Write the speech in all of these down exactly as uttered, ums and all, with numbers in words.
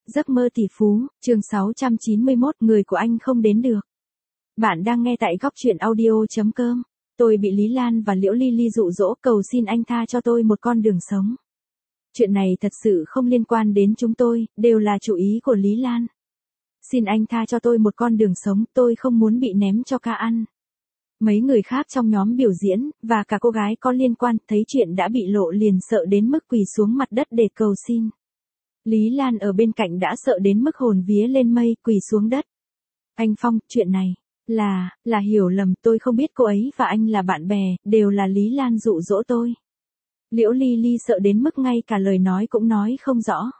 Giấc mơ tỷ phú, chương sáu trăm chín mươi mốt, người của anh không đến được. Bạn đang nghe tại góc truyện audio.com. Tôi bị Lý Lan và Liễu Ly Ly dụ dỗ cầu xin anh tha cho tôi một con đường sống. Chuyện này thật sự không liên quan đến chúng tôi, đều là chủ ý của Lý Lan. Xin anh tha cho tôi một con đường sống, tôi không muốn bị ném cho ca ăn. Mấy người khác trong nhóm biểu diễn, và cả cô gái có liên quan, thấy chuyện đã bị lộ liền sợ đến mức quỳ xuống mặt đất để cầu xin. Lý Lan ở bên cạnh đã sợ đến mức hồn vía lên mây, quỳ xuống đất. Anh Phong, chuyện này, là, là hiểu lầm, tôi không biết cô ấy và anh là bạn bè, đều là Lý Lan dụ dỗ tôi. Liễu Ly Ly sợ đến mức ngay cả lời nói cũng nói không rõ.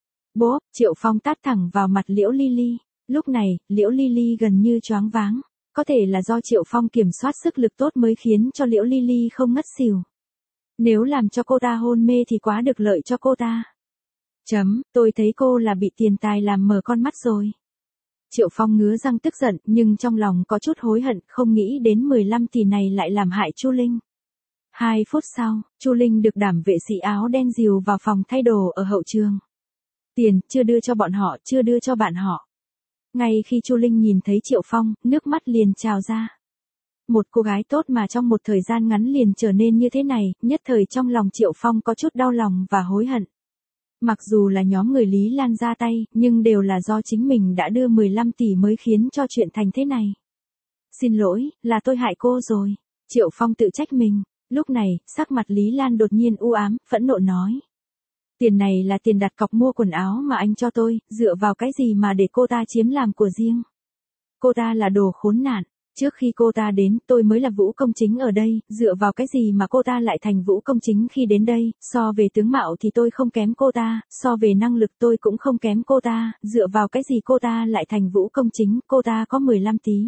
Bố, Triệu Phong tát thẳng vào mặt Liễu Ly Ly. Lúc này, Liễu Ly Ly gần như choáng váng. Có thể là do Triệu Phong kiểm soát sức lực tốt mới khiến cho Liễu Ly Ly không ngất xỉu. Nếu làm cho cô ta hôn mê thì quá được lợi cho cô ta. Chấm, tôi thấy cô là bị tiền tài làm mờ con mắt rồi. Triệu Phong ngứa răng tức giận, nhưng trong lòng có chút hối hận, không nghĩ đến mười lăm tỷ này lại làm hại Chu Linh. Hai phút sau, Chu Linh được đảm vệ sĩ áo đen dìu vào phòng thay đồ ở hậu trường. Tiền, chưa đưa cho bọn họ, chưa đưa cho bạn họ. Ngay khi Chu Linh nhìn thấy Triệu Phong, nước mắt liền trào ra. Một cô gái tốt mà trong một thời gian ngắn liền trở nên như thế này, nhất thời trong lòng Triệu Phong có chút đau lòng và hối hận. Mặc dù là nhóm người Lý Lan ra tay, nhưng đều là do chính mình đã đưa mười lăm tỷ mới khiến cho chuyện thành thế này. Xin lỗi, là tôi hại cô rồi. Triệu Phong tự trách mình. Lúc này, sắc mặt Lý Lan đột nhiên u ám, phẫn nộ nói. Tiền này là tiền đặt cọc mua quần áo mà anh cho tôi, dựa vào cái gì mà để cô ta chiếm làm của riêng. Cô ta là đồ khốn nạn. Trước khi cô ta đến, tôi mới là Vũ Công Chính ở đây, dựa vào cái gì mà cô ta lại thành Vũ Công Chính khi đến đây, so về tướng mạo thì tôi không kém cô ta, so về năng lực tôi cũng không kém cô ta, dựa vào cái gì cô ta lại thành Vũ Công Chính, cô ta có mười lăm tí.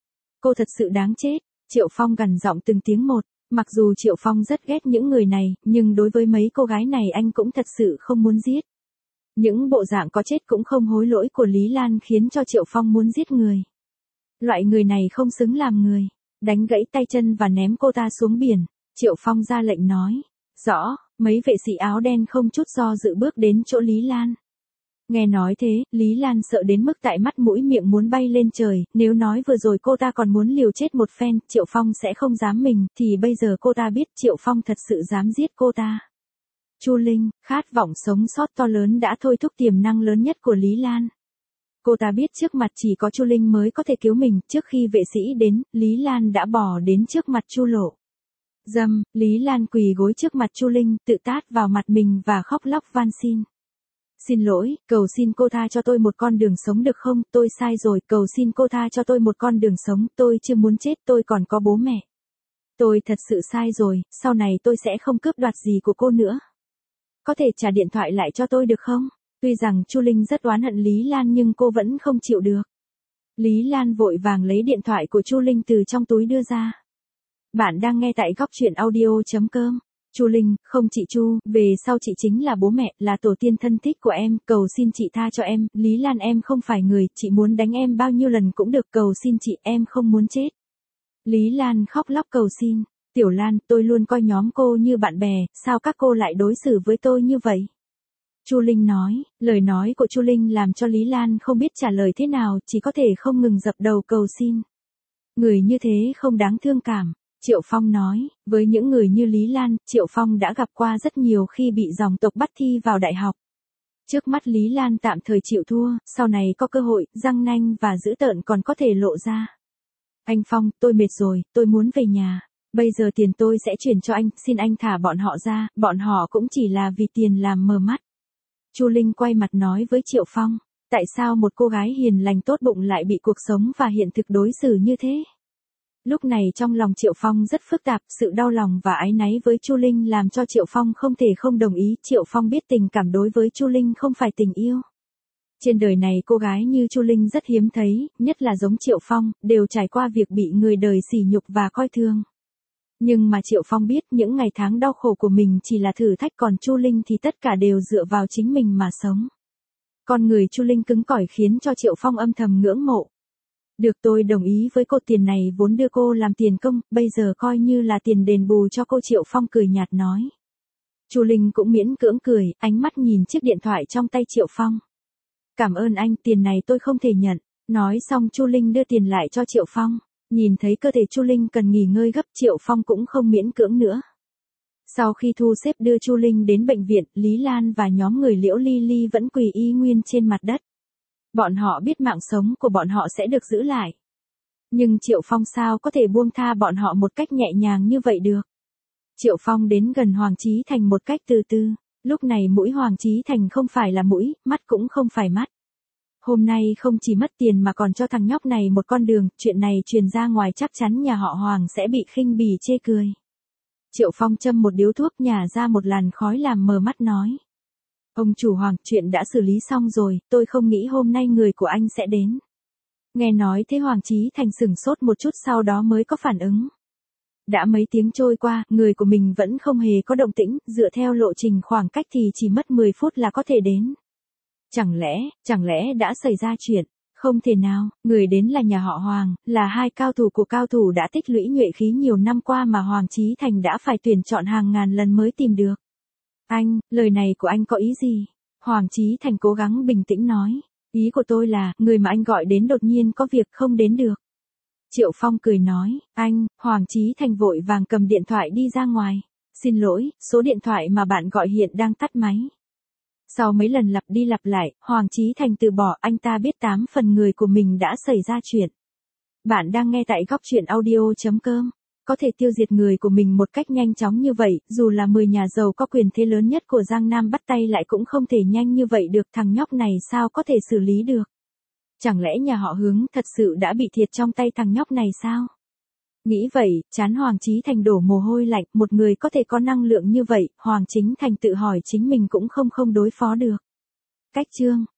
Cô thật sự đáng chết. Triệu Phong gằn giọng từng tiếng một, mặc dù Triệu Phong rất ghét những người này, nhưng đối với mấy cô gái này anh cũng thật sự không muốn giết. Những bộ dạng có chết cũng không hối lỗi của Lý Lan khiến cho Triệu Phong muốn giết người. Loại người này không xứng làm người. Đánh gãy tay chân và ném cô ta xuống biển. Triệu Phong ra lệnh nói. Rõ, mấy vệ sĩ áo đen không chút do dự bước đến chỗ Lý Lan. Nghe nói thế, Lý Lan sợ đến mức tại mắt mũi miệng muốn bay lên trời. Nếu nói vừa rồi cô ta còn muốn liều chết một phen, Triệu Phong sẽ không dám mình, thì bây giờ cô ta biết Triệu Phong thật sự dám giết cô ta. Chu Linh, khát vọng sống sót to lớn đã thôi thúc tiềm năng lớn nhất của Lý Lan. Cô ta biết trước mặt chỉ có Chu Linh mới có thể cứu mình, trước khi vệ sĩ đến, Lý Lan đã bỏ đến trước mặt Chu Lộ. Dâm, Lý Lan quỳ gối trước mặt Chu Linh, tự tát vào mặt mình và khóc lóc van xin. Xin lỗi, cầu xin cô tha cho tôi một con đường sống được không, tôi sai rồi, cầu xin cô tha cho tôi một con đường sống, tôi chưa muốn chết, tôi còn có bố mẹ. Tôi thật sự sai rồi, sau này tôi sẽ không cướp đoạt gì của cô nữa. Có thể trả điện thoại lại cho tôi được không? Tuy rằng Chu Linh rất oán hận Lý Lan nhưng cô vẫn không chịu được. Lý Lan vội vàng lấy điện thoại của Chu Linh từ trong túi đưa ra. Bạn đang nghe tại góc truyện audio.com. Chu Linh, không chị Chu, về sau chị chính là bố mẹ, là tổ tiên thân thích của em, cầu xin chị tha cho em, Lý Lan em không phải người, chị muốn đánh em bao nhiêu lần cũng được, cầu xin chị, em không muốn chết. Lý Lan khóc lóc cầu xin, Tiểu Lan, tôi luôn coi nhóm cô như bạn bè, sao các cô lại đối xử với tôi như vậy? Chu Linh nói, lời nói của Chu Linh làm cho Lý Lan không biết trả lời thế nào, chỉ có thể không ngừng dập đầu cầu xin. Người như thế không đáng thương cảm. Triệu Phong nói, với những người như Lý Lan, Triệu Phong đã gặp qua rất nhiều khi bị dòng tộc bắt thi vào đại học. Trước mắt Lý Lan tạm thời chịu thua, sau này có cơ hội, răng nanh và dữ tợn còn có thể lộ ra. Anh Phong, tôi mệt rồi, tôi muốn về nhà. Bây giờ tiền tôi sẽ chuyển cho anh, xin anh thả bọn họ ra, bọn họ cũng chỉ là vì tiền làm mờ mắt. Chu Linh quay mặt nói với Triệu Phong, tại sao một cô gái hiền lành tốt bụng lại bị cuộc sống và hiện thực đối xử như thế? Lúc này trong lòng Triệu Phong rất phức tạp, sự đau lòng và áy náy với Chu Linh làm cho Triệu Phong không thể không đồng ý. Triệu Phong biết tình cảm đối với Chu Linh không phải tình yêu. Trên đời này cô gái như Chu Linh rất hiếm thấy, nhất là giống Triệu Phong, đều trải qua việc bị người đời sỉ nhục và coi thường. Nhưng mà Triệu Phong biết những ngày tháng đau khổ của mình chỉ là thử thách, còn Chu Linh thì tất cả đều dựa vào chính mình mà sống. Con người Chu Linh cứng cỏi khiến cho Triệu Phong âm thầm ngưỡng mộ. Được, tôi đồng ý với cô, tiền này vốn đưa cô làm tiền công, bây giờ coi như là tiền đền bù cho cô. Triệu Phong cười nhạt nói. Chu Linh cũng miễn cưỡng cười, ánh mắt nhìn chiếc điện thoại trong tay Triệu Phong. Cảm ơn anh, tiền này tôi không thể nhận. Nói xong Chu Linh đưa tiền lại cho Triệu Phong. Nhìn thấy cơ thể Chu Linh cần nghỉ ngơi gấp, Triệu Phong cũng không miễn cưỡng nữa. Sau khi thu xếp đưa Chu Linh đến bệnh viện, Lý Lan và nhóm người Liễu Ly Ly vẫn quỳ y nguyên trên mặt đất. Bọn họ biết mạng sống của bọn họ sẽ được giữ lại. Nhưng Triệu Phong sao có thể buông tha bọn họ một cách nhẹ nhàng như vậy được. Triệu Phong đến gần Hoàng Chí Thành một cách từ từ. Lúc này mũi Hoàng Chí Thành không phải là mũi, mắt cũng không phải mắt. Hôm nay không chỉ mất tiền mà còn cho thằng nhóc này một con đường, chuyện này truyền ra ngoài chắc chắn nhà họ Hoàng sẽ bị khinh bỉ chê cười. Triệu Phong châm một điếu thuốc nhả ra một làn khói làm mờ mắt nói. Ông chủ Hoàng, chuyện đã xử lý xong rồi, tôi không nghĩ hôm nay người của anh sẽ đến. Nghe nói thế Hoàng Chí Thành sửng sốt một chút sau đó mới có phản ứng. Đã mấy tiếng trôi qua, người của mình vẫn không hề có động tĩnh, dựa theo lộ trình khoảng cách thì chỉ mất mười phút là có thể đến. Chẳng lẽ, chẳng lẽ đã xảy ra chuyện? Không thể nào, người đến là nhà họ Hoàng, là hai cao thủ của cao thủ đã tích lũy nhuệ khí nhiều năm qua mà Hoàng Chí Thành đã phải tuyển chọn hàng ngàn lần mới tìm được. Anh, lời này của anh có ý gì? Hoàng Chí Thành cố gắng bình tĩnh nói. Ý của tôi là, người mà anh gọi đến đột nhiên có việc không đến được. Triệu Phong cười nói, anh, Hoàng Chí Thành vội vàng cầm điện thoại đi ra ngoài. Xin lỗi, số điện thoại mà bạn gọi hiện đang tắt máy. Sau mấy lần lặp đi lặp lại, Hoàng Chí Thành từ bỏ, anh ta biết tám phần người của mình đã xảy ra chuyện. Bạn đang nghe tại góc truyện audio chấm com. Có thể tiêu diệt người của mình một cách nhanh chóng như vậy, dù là mười nhà giàu có quyền thế lớn nhất của Giang Nam bắt tay lại cũng không thể nhanh như vậy được, thằng nhóc này sao có thể xử lý được. Chẳng lẽ nhà họ Hướng thật sự đã bị thiệt trong tay thằng nhóc này sao? Nghĩ vậy, trán Hoàng Chí Thành đổ mồ hôi lạnh, một người có thể có năng lượng như vậy, Hoàng Chính Thành tự hỏi chính mình cũng không không đối phó được. Cách chương